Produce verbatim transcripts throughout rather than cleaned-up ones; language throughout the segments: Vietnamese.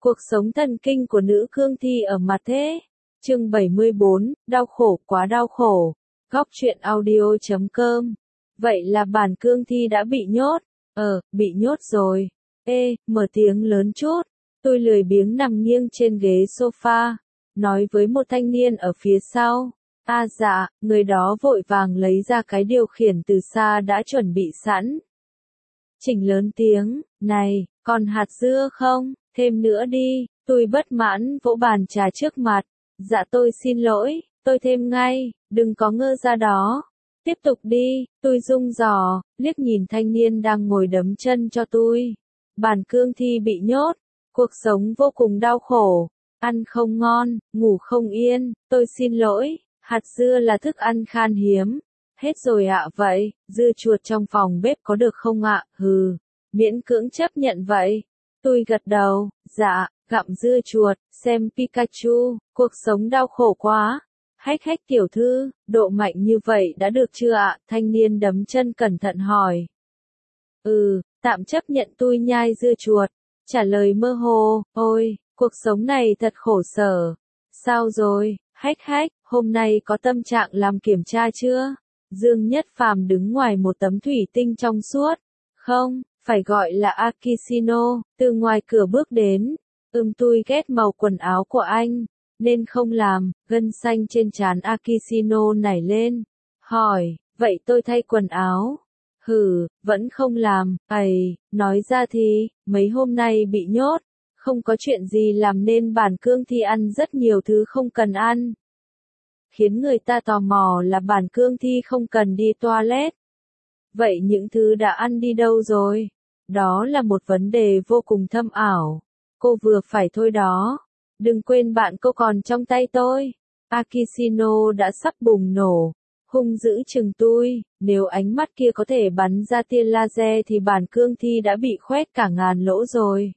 Cuộc sống thần kinh của nữ cương thi ở mặt thế. Chương bảy mươi bốn, đau khổ, quá đau khổ. Góc truyện audio chấm com. Vậy là bản cương thi đã bị nhốt. Ờ, bị nhốt rồi. Ê, mở tiếng lớn chút. Tôi lười biếng nằm nghiêng trên ghế sofa, nói với một thanh niên ở phía sau. À dạ, người đó vội vàng lấy ra cái điều khiển từ xa đã chuẩn bị sẵn. Chỉnh lớn tiếng, này, còn hạt dưa không? Thêm nữa đi. Tôi bất mãn vỗ bàn trà trước mặt. Dạ tôi xin lỗi, tôi thêm ngay, đừng có ngơ ra đó. Tiếp tục đi. Tôi rung giò, liếc nhìn thanh niên đang ngồi đấm chân cho tôi. Bản cương thi bị nhốt, cuộc sống vô cùng đau khổ, ăn không ngon, ngủ không yên, tôi xin lỗi, hạt dưa là thức ăn khan hiếm. Hết rồi ạ. Vậy, dưa chuột trong phòng bếp có được không ạ? Hừ, miễn cưỡng chấp nhận vậy. Tôi gật đầu, dạ, gặm dưa chuột, xem Pikachu, cuộc sống đau khổ quá. Hách hách tiểu thư, độ mạnh như vậy đã được chưa ạ? Thanh niên đấm chân cẩn thận hỏi. Ừ, tạm chấp nhận tôi nhai dưa chuột. Trả lời mơ hồ, ôi, cuộc sống này thật khổ sở. Sao rồi, hách hách, hôm nay có tâm trạng làm kiểm tra chưa? Dương Nhất Phàm đứng ngoài một tấm thủy tinh trong suốt. Không, phải gọi là Akishino, từ ngoài cửa bước đến. Ừm tôi ghét màu quần áo của anh, nên không làm. Gân xanh trên trán Akishino nảy lên. Hỏi, vậy tôi thay quần áo? Hừ, vẫn không làm. Ầy, nói ra thì, mấy hôm nay bị nhốt, không có chuyện gì làm nên bản cương thi ăn rất nhiều thứ không cần ăn. Khiến người ta tò mò là bản cương thi không cần đi toilet. Vậy những thứ đã ăn đi đâu rồi? Đó là một vấn đề vô cùng thâm ảo. Cô vừa phải thôi đó. Đừng quên bạn cô còn trong tay tôi. Akishino đã sắp bùng nổ. Hung dữ chừng tôi. Nếu ánh mắt kia có thể bắn ra tia laser thì bản cương thi đã bị khoét cả ngàn lỗ rồi.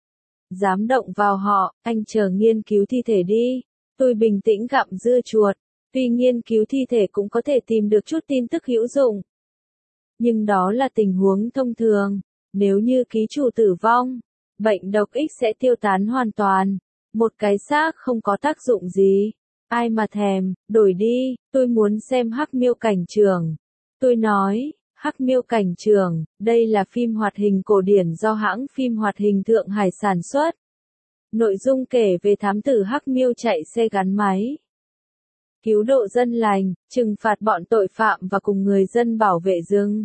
Dám động vào họ, anh chờ nghiên cứu thi thể đi. Tôi bình tĩnh gặm dưa chuột. Tuy nghiên cứu thi thể cũng có thể tìm được chút tin tức hữu dụng. Nhưng đó là tình huống thông thường. Nếu như ký chủ tử vong, bệnh độc X sẽ tiêu tán hoàn toàn. Một cái xác không có tác dụng gì. Ai mà thèm, đổi đi, tôi muốn xem Hắc Miêu Cảnh Trường. Tôi nói, Hắc Miêu Cảnh Trường, đây là phim hoạt hình cổ điển do hãng phim hoạt hình Thượng Hải sản xuất. Nội dung kể về thám tử Hắc Miêu chạy xe gắn máy, cứu độ dân lành, trừng phạt bọn tội phạm và cùng người dân bảo vệ rừng.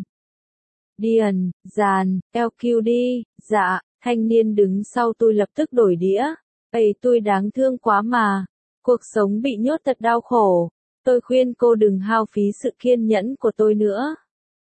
Điền, Giàn, lờ quy đi, dạ, thanh niên đứng sau tôi lập tức đổi đĩa. Ây tôi đáng thương quá mà. Cuộc sống bị nhốt thật đau khổ. Tôi khuyên cô đừng hao phí sự kiên nhẫn của tôi nữa.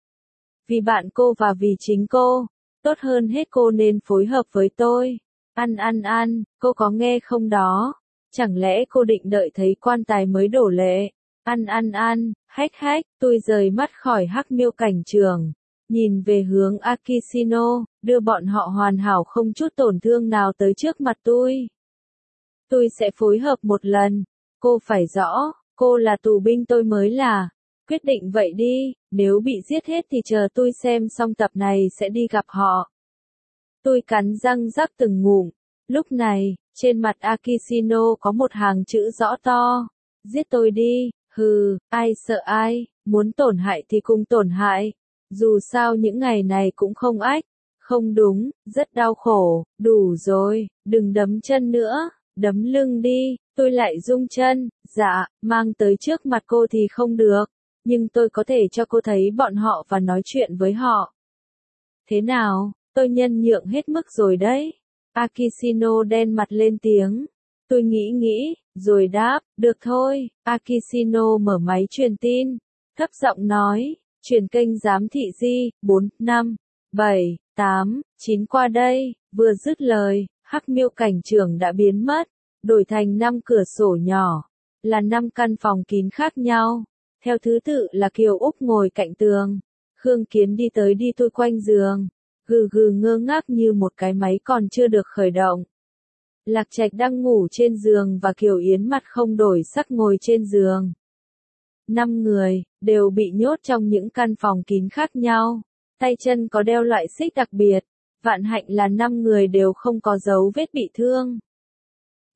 Vì bạn cô và vì chính cô. Tốt hơn hết cô nên phối hợp với tôi. Ăn ăn ăn, cô có nghe không đó? Chẳng lẽ cô định đợi thấy quan tài mới đổ lệ? Ăn ăn ăn, hách hách, tôi rời mắt khỏi Hắc Miêu Cảnh Trường. Nhìn về hướng Akishino, đưa bọn họ hoàn hảo không chút tổn thương nào tới trước mặt tôi. Tôi sẽ phối hợp một lần. Cô phải rõ, cô là tù binh tôi mới là. Quyết định vậy đi, nếu bị giết hết thì chờ tôi xem xong tập này sẽ đi gặp họ. Tôi cắn răng rắc từng ngụm. Lúc này, trên mặt Akishino có một hàng chữ rõ to. Giết tôi đi, hừ, ai sợ ai, muốn tổn hại thì cùng tổn hại. Dù sao những ngày này cũng không ách. Không đúng, rất đau khổ, đủ rồi, đừng đấm chân nữa, đấm lưng đi. Tôi lại rung chân, dạ, mang tới trước mặt cô thì không được, nhưng tôi có thể cho cô thấy bọn họ và nói chuyện với họ. Thế nào, tôi nhân nhượng hết mức rồi đấy. Akishino đen mặt lên tiếng. Tôi nghĩ nghĩ, rồi đáp, được thôi. Akishino mở máy truyền tin, thấp giọng nói, truyền kênh giám thị di, bốn, năm, bảy, tám, chín qua đây. Vừa dứt lời, Hắc Miêu Cảnh Trường đã biến mất, đổi thành năm cửa sổ nhỏ, là năm căn phòng kín khác nhau. Theo thứ tự là Kiều Úc ngồi cạnh tường, Khương Kiến đi tới đi tôi quanh giường, gừ gừ ngơ ngác như một cái máy còn chưa được khởi động. Lạc Trạch đang ngủ trên giường và Kiều Yến mặt không đổi sắc ngồi trên giường. Năm người, đều bị nhốt trong những căn phòng kín khác nhau. Tay chân có đeo loại xích đặc biệt. Vạn hạnh là năm người đều không có dấu vết bị thương.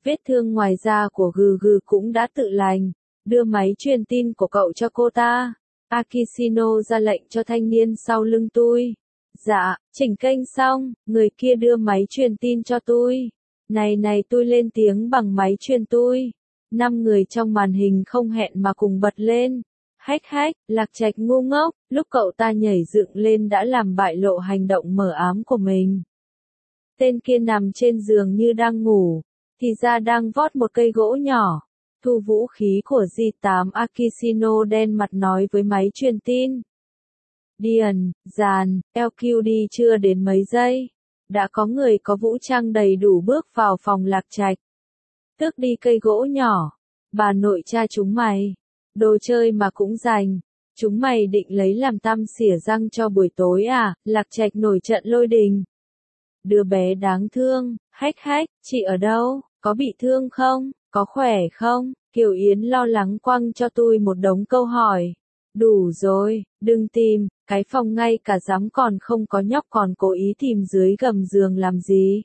Vết thương ngoài da của gừ gừ cũng đã tự lành. Đưa máy truyền tin của cậu cho cô ta. Akishino ra lệnh cho thanh niên sau lưng tôi. Dạ, chỉnh kênh xong, người kia đưa máy truyền tin cho tôi. Này này tôi lên tiếng bằng máy truyền tôi. Năm người trong màn hình không hẹn mà cùng bật lên. Hách hách, Lạc Trạch ngu ngốc, lúc cậu ta nhảy dựng lên đã làm bại lộ hành động mờ ám của mình. Tên kia nằm trên giường như đang ngủ, thì ra đang vót một cây gỗ nhỏ. Thu vũ khí của G tám Akishino đen mặt nói với máy truyền tin. Điền, dàn, lờ quy đê chưa đến mấy giây. Đã có người có vũ trang đầy đủ bước vào phòng Lạc Trạch. Tước đi cây gỗ nhỏ. Bà nội cha chúng mày. Đồ chơi mà cũng dành. Chúng mày định lấy làm tăm xỉa răng cho buổi tối à? Lạc Trạch nổi trận lôi đình. Đứa bé đáng thương, hách hách, chị ở đâu? Có bị thương không? Có khỏe không? Kiều Yến lo lắng quăng cho tôi một đống câu hỏi. Đủ rồi, đừng tìm, cái phòng ngay cả giám còn không có nhóc còn cố ý tìm dưới gầm giường làm gì.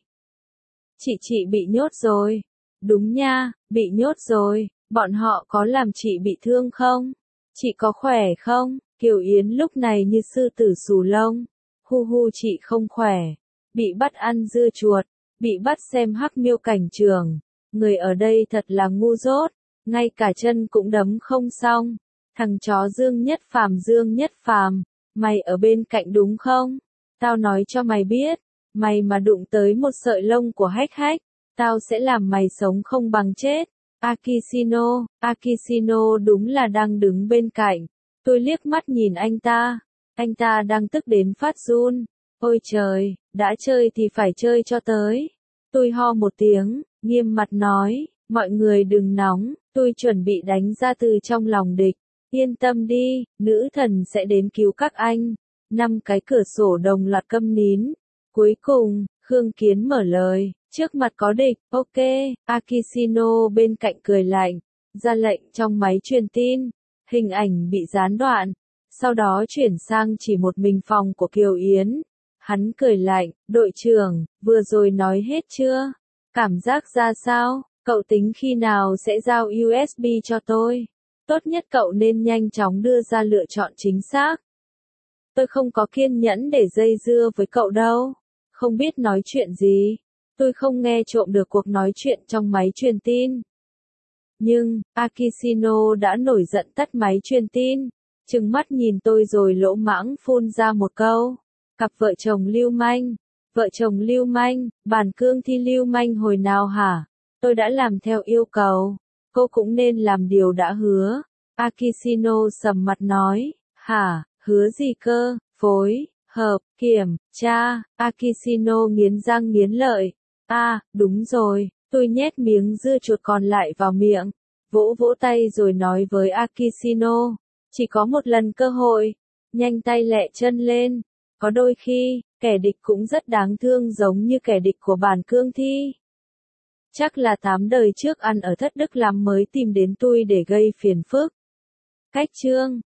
Chị chị bị nhốt rồi. Đúng nha, bị nhốt rồi, bọn họ có làm chị bị thương không? Chị có khỏe không? Kiều Yến lúc này như sư tử xù lông. Hu hu chị không khỏe. Bị bắt ăn dưa chuột, bị bắt xem hắc miêu cảnh trường. Người ở đây thật là ngu dốt, ngay cả chân cũng đấm không xong. Thằng chó Dương Nhất Phàm Dương Nhất Phàm, mày ở bên cạnh đúng không? Tao nói cho mày biết, mày mà đụng tới một sợi lông của hách hách, tao sẽ làm mày sống không bằng chết. Akishino, Akishino đúng là đang đứng bên cạnh. Tôi liếc mắt nhìn anh ta, anh ta đang tức đến phát run. Ôi trời, đã chơi thì phải chơi cho tới. Tôi ho một tiếng, nghiêm mặt nói, mọi người đừng nóng, tôi chuẩn bị đánh ra từ trong lòng địch. Yên tâm đi, nữ thần sẽ đến cứu các anh. Năm cái cửa sổ đồng loạt câm nín. Cuối cùng, Khương Kiến mở lời, trước mặt có địch, ok, Akishino bên cạnh cười lạnh, ra lệnh trong máy truyền tin. Hình ảnh bị gián đoạn, sau đó chuyển sang chỉ một mình phòng của Kiều Yến. Hắn cười lạnh, đội trưởng, vừa rồi nói hết chưa? Cảm giác ra sao? Cậu tính khi nào sẽ giao u ét bê cho tôi? Tốt nhất cậu nên nhanh chóng đưa ra lựa chọn chính xác. Tôi không có kiên nhẫn để dây dưa với cậu đâu. Không biết nói chuyện gì. Tôi không nghe trộm được cuộc nói chuyện trong máy truyền tin. Nhưng, Akishino đã nổi giận tắt máy truyền tin. Trừng mắt nhìn tôi rồi lỗ mãng phun ra một câu. Cặp vợ chồng lưu manh. Vợ chồng lưu manh, bản cương thi lưu manh hồi nào hả? Tôi đã làm theo yêu cầu. Cô cũng nên làm điều đã hứa. Akishino sầm mặt nói. Hả, hứa gì cơ? Phối, hợp, kiểm, tra. Akishino nghiến răng nghiến lợi. À, đúng rồi. Tôi nhét miếng dưa chuột còn lại vào miệng. Vỗ vỗ tay rồi nói với Akishino. Chỉ có một lần cơ hội. Nhanh tay lẹ chân lên. Có đôi khi, kẻ địch cũng rất đáng thương giống như kẻ địch của bản cương thi. Chắc là tám đời trước ăn ở thất đức lắm mới tìm đến tôi để gây phiền phức. Cách chương